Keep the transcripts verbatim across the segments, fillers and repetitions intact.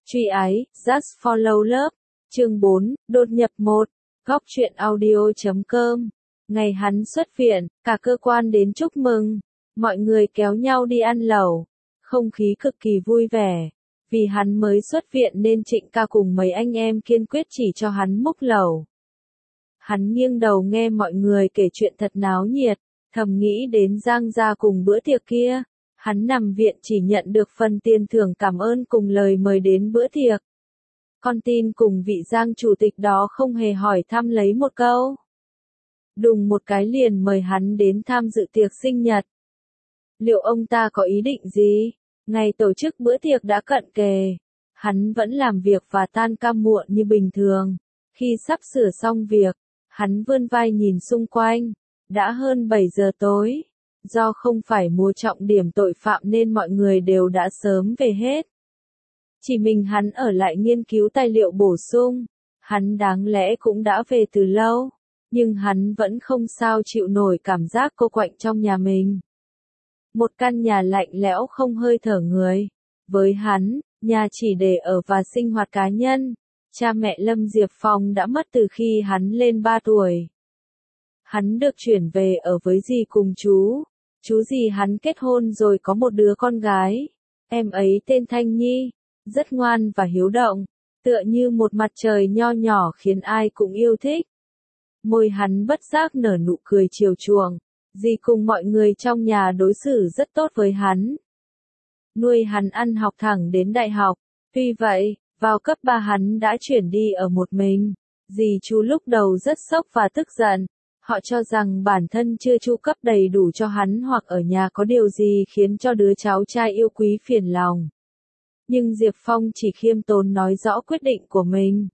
Truy ái, Just Follow Love, chương bốn, đột nhập một, góc truyện audio chấm com. Ngày hắn xuất viện, cả cơ quan đến chúc mừng, mọi người kéo nhau đi ăn lẩu, không khí cực kỳ vui vẻ. Vì hắn mới xuất viện nên Trịnh ca cùng mấy anh em kiên quyết chỉ cho hắn múc lẩu. Hắn nghiêng đầu nghe mọi người kể chuyện thật náo nhiệt, thầm nghĩ đến Giang gia cùng bữa tiệc kia. Hắn nằm viện chỉ nhận được phần tiền thưởng cảm ơn cùng lời mời đến bữa tiệc. Con tin cùng vị Giang chủ tịch đó không hề hỏi thăm lấy một câu. Đùng một cái liền mời hắn đến tham dự tiệc sinh nhật. Liệu ông ta có ý định gì? Ngày tổ chức bữa tiệc đã cận kề. Hắn vẫn làm việc và tan ca muộn như bình thường. Khi sắp sửa xong việc, hắn vươn vai nhìn xung quanh. Đã hơn bảy giờ tối. Do không phải mùa trọng điểm tội phạm nên mọi người đều đã sớm về hết. Chỉ mình hắn ở lại nghiên cứu tài liệu bổ sung. Hắn đáng lẽ cũng đã về từ lâu. Nhưng hắn vẫn không sao chịu nổi cảm giác cô quạnh trong nhà mình. Một căn nhà lạnh lẽo không hơi thở người. Với hắn, nhà chỉ để ở và sinh hoạt cá nhân. Cha mẹ Lâm Diệp Phong đã mất từ khi hắn lên ba tuổi. Hắn được chuyển về ở với dì cùng chú. Chú dì hắn kết hôn rồi có một đứa con gái. Em ấy tên Thanh Nhi, rất ngoan và hiếu động, tựa như một mặt trời nho nhỏ khiến ai cũng yêu thích. Môi hắn bất giác nở nụ cười chiều chuộng, dì cùng mọi người trong nhà đối xử rất tốt với hắn. Nuôi hắn ăn học thẳng đến đại học, tuy vậy, vào cấp ba hắn đã chuyển đi ở một mình. Dì chú lúc đầu rất sốc và tức giận. Họ cho rằng bản thân chưa chu cấp đầy đủ cho hắn hoặc ở nhà có điều gì khiến cho đứa cháu trai yêu quý phiền lòng. Nhưng Diệp Phong chỉ khiêm tốn nói rõ quyết định của mình.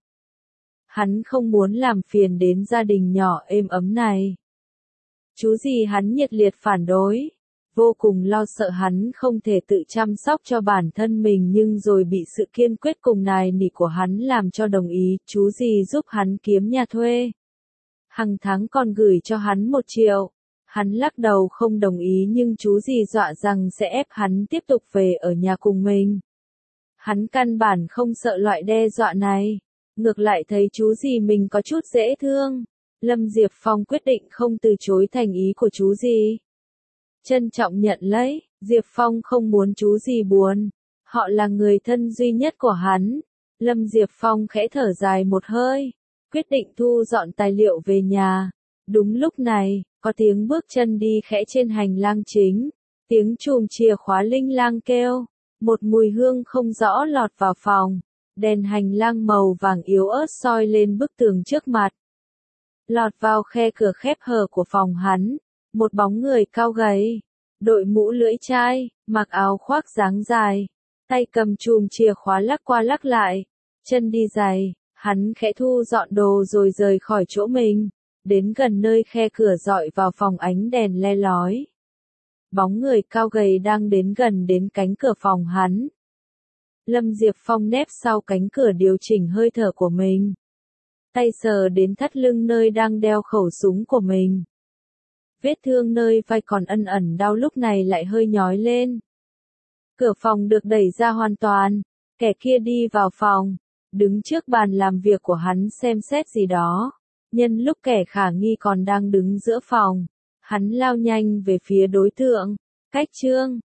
Hắn không muốn làm phiền đến gia đình nhỏ êm ấm này. Chú dì hắn nhiệt liệt phản đối, vô cùng lo sợ hắn không thể tự chăm sóc cho bản thân mình nhưng rồi bị sự kiên quyết cùng nài nỉ của hắn làm cho đồng ý. Chú dì giúp hắn kiếm nhà thuê. Hàng tháng còn gửi cho hắn một triệu. Hắn lắc đầu không đồng ý nhưng chú dì dọa rằng sẽ ép hắn tiếp tục về ở nhà cùng mình. Hắn căn bản không sợ loại đe dọa này. Ngược lại thấy chú dì mình có chút dễ thương. Lâm Diệp Phong quyết định không từ chối thành ý của chú dì. Trân trọng nhận lấy, Diệp Phong không muốn chú dì buồn. Họ là người thân duy nhất của hắn. Lâm Diệp Phong khẽ thở dài một hơi. Quyết định thu dọn tài liệu về nhà. Đúng lúc này, có tiếng bước chân đi khẽ trên hành lang chính. Tiếng chùm chìa khóa linh lang kêu. Một mùi hương không rõ lọt vào phòng. Đèn hành lang màu vàng yếu ớt soi lên bức tường trước mặt. Lọt vào khe cửa khép hờ của phòng hắn. Một bóng người cao gầy. Đội mũ lưỡi chai, mặc áo khoác dáng dài. Tay cầm chùm chìa khóa lắc qua lắc lại. Chân đi giày. Hắn khẽ thu dọn đồ rồi rời khỏi chỗ mình, đến gần nơi khe cửa dọi vào phòng ánh đèn le lói. Bóng người cao gầy đang đến gần đến cánh cửa phòng hắn. Lâm Diệp Phong nép sau cánh cửa điều chỉnh hơi thở của mình. Tay sờ đến thắt lưng nơi đang đeo khẩu súng của mình. Vết thương nơi vai còn ẩn ẩn đau lúc này lại hơi nhói lên. Cửa phòng được đẩy ra hoàn toàn, kẻ kia đi vào phòng. Đứng trước bàn làm việc của hắn xem xét gì đó. Nhân lúc kẻ khả nghi còn đang đứng giữa phòng, hắn lao nhanh về phía đối tượng. Cách trương,